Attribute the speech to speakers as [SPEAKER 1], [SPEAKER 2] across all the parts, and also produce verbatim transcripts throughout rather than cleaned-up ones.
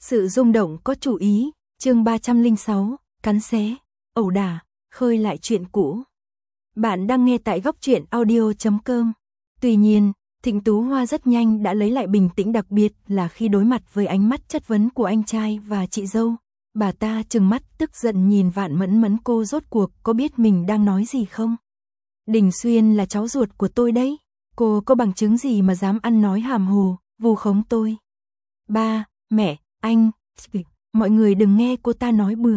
[SPEAKER 1] Sự rung động có chủ ý, chương ba trăm lẻ sáu, cắn xé, ẩu đả, khơi lại chuyện cũ. Bạn đang nghe tại góc truyện audio chấm com. Tuy nhiên, Thịnh Tú Hoa rất nhanh đã lấy lại bình tĩnh, đặc biệt là khi đối mặt với ánh mắt chất vấn của anh trai và chị dâu. Bà ta trừng mắt tức giận nhìn Vạn Mẫn Mẫn, cô rốt cuộc có biết mình đang nói gì không? Đình Xuyên là cháu ruột của tôi đấy. Cô có bằng chứng gì mà dám ăn nói hàm hồ, vu khống tôi? Ba, mẹ, anh, mọi người đừng nghe cô ta nói bừa.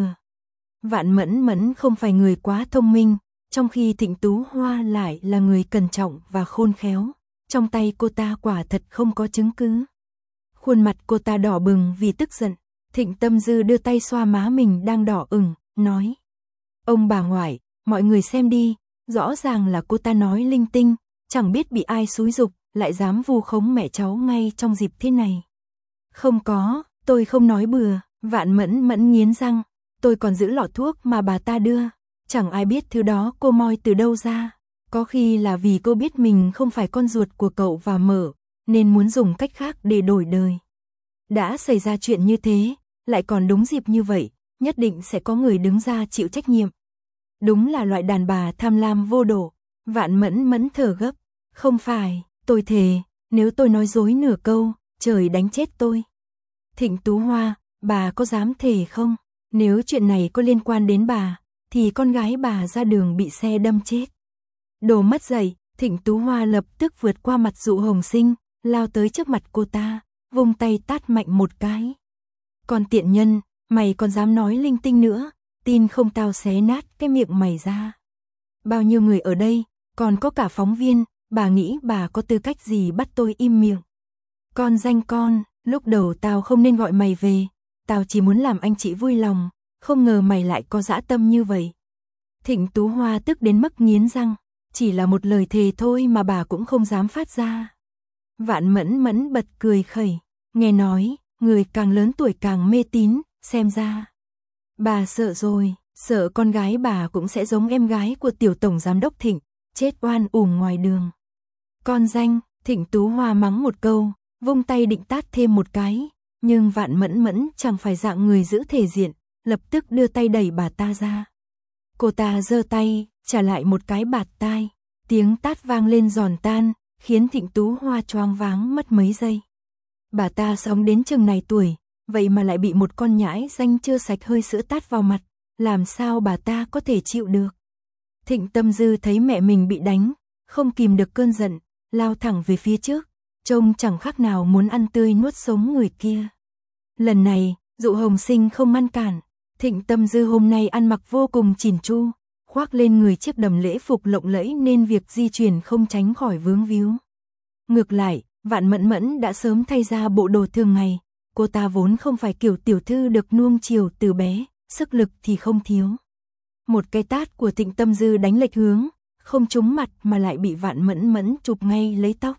[SPEAKER 1] Vạn Mẫn Mẫn không phải người quá thông minh, trong khi Thịnh Tú Hoa lại là người cẩn trọng và khôn khéo. Trong tay cô ta quả thật không có chứng cứ. Khuôn mặt cô ta đỏ bừng vì tức giận. Thịnh Tâm Dư đưa tay xoa má mình đang đỏ ửng, nói: ông bà ngoại, mọi người xem đi, rõ ràng là cô ta nói linh tinh, chẳng biết bị ai xúi giục, lại dám vu khống mẹ cháu ngay trong dịp thế này. Không có, tôi không nói bừa. Vạn Mẫn Mẫn nghiến răng, tôi còn giữ lọ thuốc mà bà ta đưa, chẳng ai biết thứ đó cô moi từ đâu ra. Có khi là vì cô biết mình không phải con ruột của cậu và Mở, nên muốn dùng cách khác để đổi đời. Đã xảy ra chuyện như thế, lại còn đúng dịp như vậy, nhất định sẽ có người đứng ra chịu trách nhiệm. Đúng là loại đàn bà tham lam vô độ. Vạn Mẫn Mẫn thở gấp, không phải, tôi thề, nếu tôi nói dối nửa câu, trời đánh chết tôi. Thịnh Tú Hoa, bà có dám thề không? Nếu chuyện này có liên quan đến bà, thì con gái bà ra đường bị xe đâm chết. Đồ mất dạy, Thịnh Tú Hoa lập tức vượt qua mặt Dụ Hồng Sinh, lao tới trước mặt cô ta, vung tay tát mạnh một cái. Con tiện nhân, mày còn dám nói linh tinh nữa, tin không tao xé nát cái miệng mày ra. Bao nhiêu người ở đây, còn có cả phóng viên, bà nghĩ bà có tư cách gì bắt tôi im miệng? Con danh con, lúc đầu tao không nên gọi mày về, tao chỉ muốn làm anh chị vui lòng, không ngờ mày lại có dã tâm như vậy. Thịnh Tú Hoa tức đến mức nghiến răng, chỉ là một lời thề thôi mà bà cũng không dám phát ra. Vạn Mẫn Mẫn bật cười khẩy, nghe nói, người càng lớn tuổi càng mê tín, xem ra. Bà sợ rồi, sợ con gái bà cũng sẽ giống em gái của tiểu tổng giám đốc Thịnh, chết oan uổng ngoài đường. Con danh, Thịnh Tú Hoa mắng một câu, vung tay định tát thêm một cái, nhưng Vạn Mẫn Mẫn chẳng phải dạng người giữ thể diện, lập tức đưa tay đẩy bà ta ra. Cô ta giơ tay, trả lại một cái bạt tai, tiếng tát vang lên giòn tan, khiến Thịnh Tú Hoa choáng váng mất mấy giây. Bà ta sống đến chừng này tuổi, vậy mà lại bị một con nhãi danh chưa sạch hơi sữa tát vào mặt, làm sao bà ta có thể chịu được? Thịnh Tâm Dư thấy mẹ mình bị đánh, không kìm được cơn giận, lao thẳng về phía trước, trông chẳng khác nào muốn ăn tươi nuốt sống người kia. Lần này, Dụ Hồng Sinh không ngăn cản, Thịnh Tâm Dư hôm nay ăn mặc vô cùng chỉn chu, khoác lên người chiếc đầm lễ phục lộng lẫy nên việc di chuyển không tránh khỏi vướng víu. Ngược lại, Vạn Mẫn Mẫn đã sớm thay ra bộ đồ thường ngày, cô ta vốn không phải kiểu tiểu thư được nuông chiều từ bé, sức lực thì không thiếu. Một cái tát của Thịnh Tâm Dư đánh lệch hướng, không trúng mặt mà lại bị Vạn Mẫn Mẫn chụp ngay lấy tóc.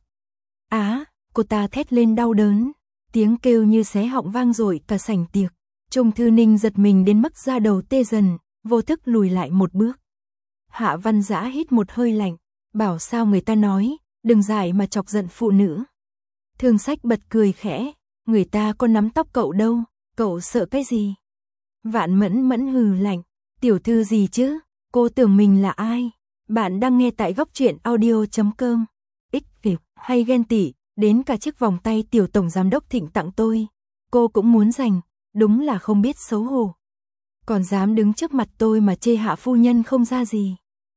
[SPEAKER 1] Á, cô ta thét lên đau đớn, tiếng kêu như xé họng vang dội cả sảnh tiệc. Trung Thư Ninh giật mình đến mức da đầu tê dần, vô thức lùi lại một bước. Hạ Văn Dã hít một hơi lạnh, bảo sao người ta nói, đừng giải mà chọc giận phụ nữ. Thương Sách bật cười khẽ, người ta có nắm tóc cậu đâu, cậu sợ cái gì? Vạn Mẫn Mẫn hừ lạnh, tiểu thư gì chứ, cô tưởng mình là ai? Bạn đang nghe tại góc truyện audio chấm com. Ích kỷ hay ghen tị, đến cả chiếc vòng tay tiểu tổng giám đốc Thịnh tặng tôi, cô cũng muốn giành, đúng là không biết xấu hổ. Còn dám đứng trước mặt tôi mà chê hạ phu nhân không ra gì.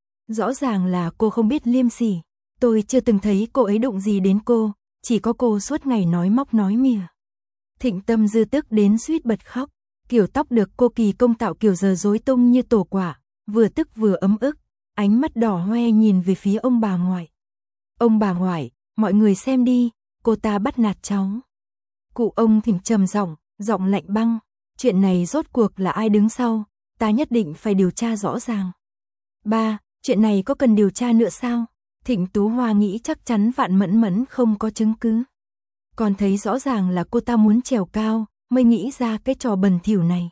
[SPEAKER 1] Rõ ràng là cô không biết liêm sỉ, tôi chưa từng thấy cô ấy đụng gì đến cô, chỉ có cô suốt ngày nói móc nói mỉa. Thịnh Tâm Dư tức đến suýt bật khóc, kiểu tóc được cô kỳ công tạo kiểu giờ rối tung như tổ quả, vừa tức vừa ấm ức, ánh mắt đỏ hoe nhìn về phía ông bà ngoại. Ông bà ngoại, mọi người xem đi, cô ta bắt nạt cháu. Cụ ông Thịnh trầm giọng, giọng lạnh băng, chuyện này rốt cuộc là ai đứng sau, ta nhất định phải điều tra rõ ràng. Ba, chuyện này có cần điều tra nữa sao? Thịnh Tú Hoa nghĩ chắc chắn Vạn Mẫn Mẫn không có chứng cứ. Còn thấy rõ ràng là cô ta muốn trèo cao, mới nghĩ ra cái trò bẩn thỉu này.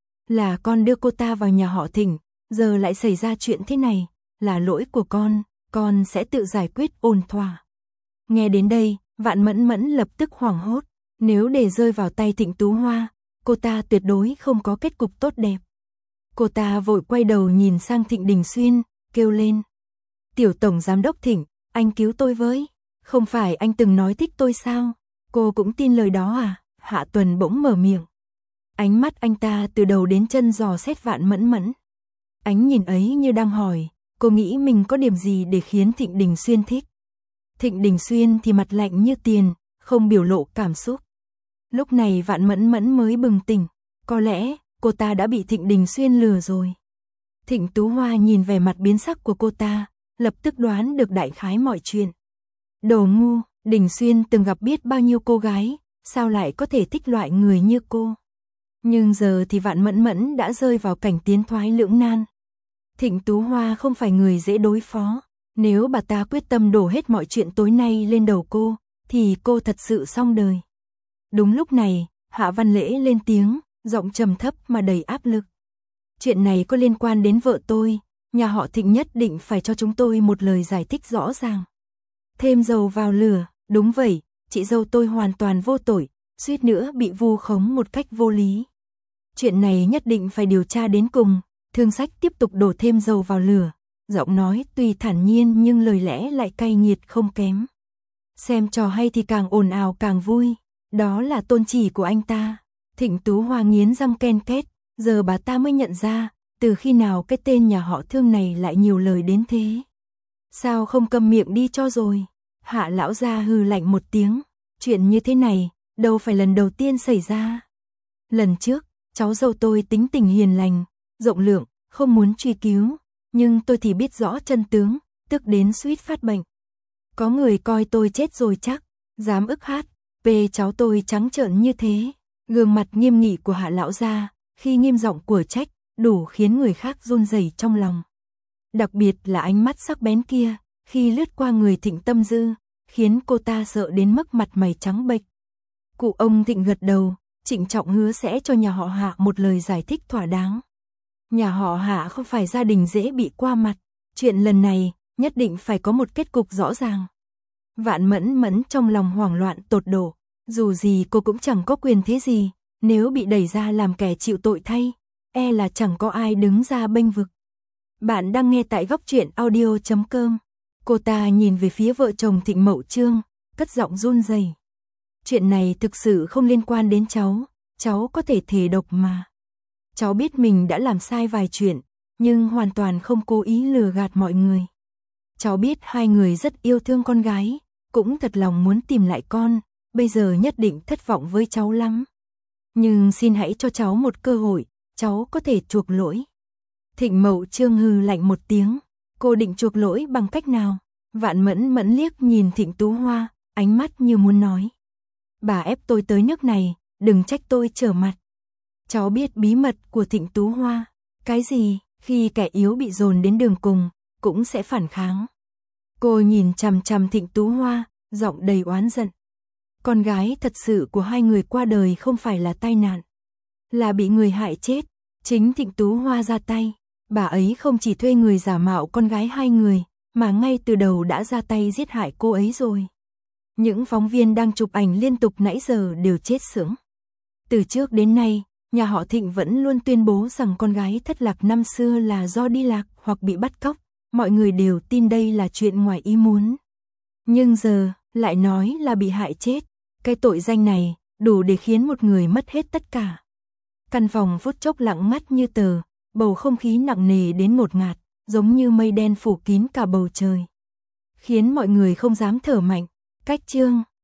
[SPEAKER 1] Là con đưa cô ta vào nhà họ Thịnh, giờ lại xảy ra chuyện thế này, là lỗi của con, con sẽ tự giải quyết ổn thỏa. Nghe đến đây, Vạn Mẫn Mẫn lập tức hoảng hốt, nếu để rơi vào tay Thịnh Tú Hoa, cô ta tuyệt đối không có kết cục tốt đẹp. Cô ta vội quay đầu nhìn sang Thịnh Đình Xuyên, kêu lên. Tiểu tổng giám đốc Thịnh, anh cứu tôi với. Không phải anh từng nói thích tôi sao? Cô cũng tin lời đó à? Hạ Tuần bỗng mở miệng. Ánh mắt anh ta từ đầu đến chân dò xét Vạn Mẫn Mẫn. Ánh nhìn ấy như đang hỏi, cô nghĩ mình có điểm gì để khiến Thịnh Đình Xuyên thích. Thịnh Đình Xuyên thì mặt lạnh như tiền, không biểu lộ cảm xúc. Lúc này Vạn Mẫn Mẫn mới bừng tỉnh, có lẽ cô ta đã bị Thịnh Đình Xuyên lừa rồi. Thịnh Tú Hoa nhìn vẻ mặt biến sắc của cô ta, lập tức đoán được đại khái mọi chuyện. Đồ ngu, Đình Xuyên từng gặp biết bao nhiêu cô gái, sao lại có thể thích loại người như cô. Nhưng giờ thì Vạn Mẫn Mẫn đã rơi vào cảnh tiến thoái lưỡng nan. Thịnh Tú Hoa không phải người dễ đối phó, nếu bà ta quyết tâm đổ hết mọi chuyện tối nay lên đầu cô, thì cô thật sự xong đời. Đúng lúc này, Hạ Văn Lễ lên tiếng, giọng trầm thấp mà đầy áp lực. Chuyện này có liên quan đến vợ tôi, nhà họ Thịnh nhất định phải cho chúng tôi một lời giải thích rõ ràng. Thêm dầu vào lửa, đúng vậy, chị dâu tôi hoàn toàn vô tội, suýt nữa bị vu khống một cách vô lý. Chuyện này nhất định phải điều tra đến cùng. Thương Sách tiếp tục đổ thêm dầu vào lửa, giọng nói tuy thản nhiên nhưng lời lẽ lại cay nghiệt không kém. Xem trò hay thì càng ồn ào càng vui, đó là tôn chỉ của anh ta. Thịnh Tú Hoa nghiến răng ken két, giờ bà ta mới nhận ra, từ khi nào cái tên nhà họ Thương này lại nhiều lời đến thế. Sao không câm miệng đi cho rồi? Hạ lão gia hừ lạnh một tiếng, chuyện như thế này, đâu phải lần đầu tiên xảy ra. Lần trước, cháu dâu tôi tính tình hiền lành, rộng lượng, không muốn truy cứu, nhưng tôi thì biết rõ chân tướng, tức đến suýt phát bệnh. Có người coi tôi chết rồi chắc, dám ức hát, về cháu tôi trắng trợn như thế. Gương mặt nghiêm nghị của Hạ lão gia, khi nghiêm giọng của trách, đủ khiến người khác run rẩy trong lòng. Đặc biệt là ánh mắt sắc bén kia, khi lướt qua người Thịnh Tâm Dư, khiến cô ta sợ đến mức mặt mày trắng bệch. Cụ ông Thịnh gật đầu, trịnh trọng hứa sẽ cho nhà họ Hạ một lời giải thích thỏa đáng. Nhà họ Hạ không phải gia đình dễ bị qua mặt, chuyện lần này nhất định phải có một kết cục rõ ràng. Vạn Mẫn Mẫn trong lòng hoảng loạn tột độ, dù gì cô cũng chẳng có quyền thế gì, nếu bị đẩy ra làm kẻ chịu tội thay, e là chẳng có ai đứng ra bênh vực. Bạn đang nghe tại góc truyện audio chấm com. Cô ta nhìn về phía vợ chồng Thịnh Mậu Trương, cất giọng run rẩy. Chuyện này thực sự không liên quan đến cháu, cháu có thể thề độc mà. Cháu biết mình đã làm sai vài chuyện, nhưng hoàn toàn không cố ý lừa gạt mọi người. Cháu biết hai người rất yêu thương con gái, cũng thật lòng muốn tìm lại con, bây giờ nhất định thất vọng với cháu lắm. Nhưng xin hãy cho cháu một cơ hội, cháu có thể chuộc lỗi. Thịnh Mậu Trương hừ lạnh một tiếng, cô định chuộc lỗi bằng cách nào? Vạn Mẫn Mẫn liếc nhìn Thịnh Tú Hoa, ánh mắt như muốn nói. Bà ép tôi tới nước này, đừng trách tôi trở mặt. Cháu biết bí mật của Thịnh Tú Hoa. Cái gì? Khi kẻ yếu bị dồn đến đường cùng, cũng sẽ phản kháng. Cô nhìn chằm chằm Thịnh Tú Hoa, giọng đầy oán giận. Con gái thật sự của hai người qua đời không phải là tai nạn, là bị người hại chết. Chính Thịnh Tú Hoa ra tay. Bà ấy không chỉ thuê người giả mạo con gái hai người, mà ngay từ đầu đã ra tay giết hại cô ấy rồi. Những phóng viên đang chụp ảnh liên tục nãy giờ đều chết sững. Từ trước đến nay, nhà họ Thịnh vẫn luôn tuyên bố rằng con gái thất lạc năm xưa là do đi lạc hoặc bị bắt cóc. Mọi người đều tin đây là chuyện ngoài ý muốn. Nhưng giờ, lại nói là bị hại chết. Cái tội danh này, đủ để khiến một người mất hết tất cả. Căn phòng phút chốc lặng ngắt như tờ, bầu không khí nặng nề đến ngột ngạt, giống như mây đen phủ kín cả bầu trời. Khiến mọi người không dám thở mạnh. Cách chương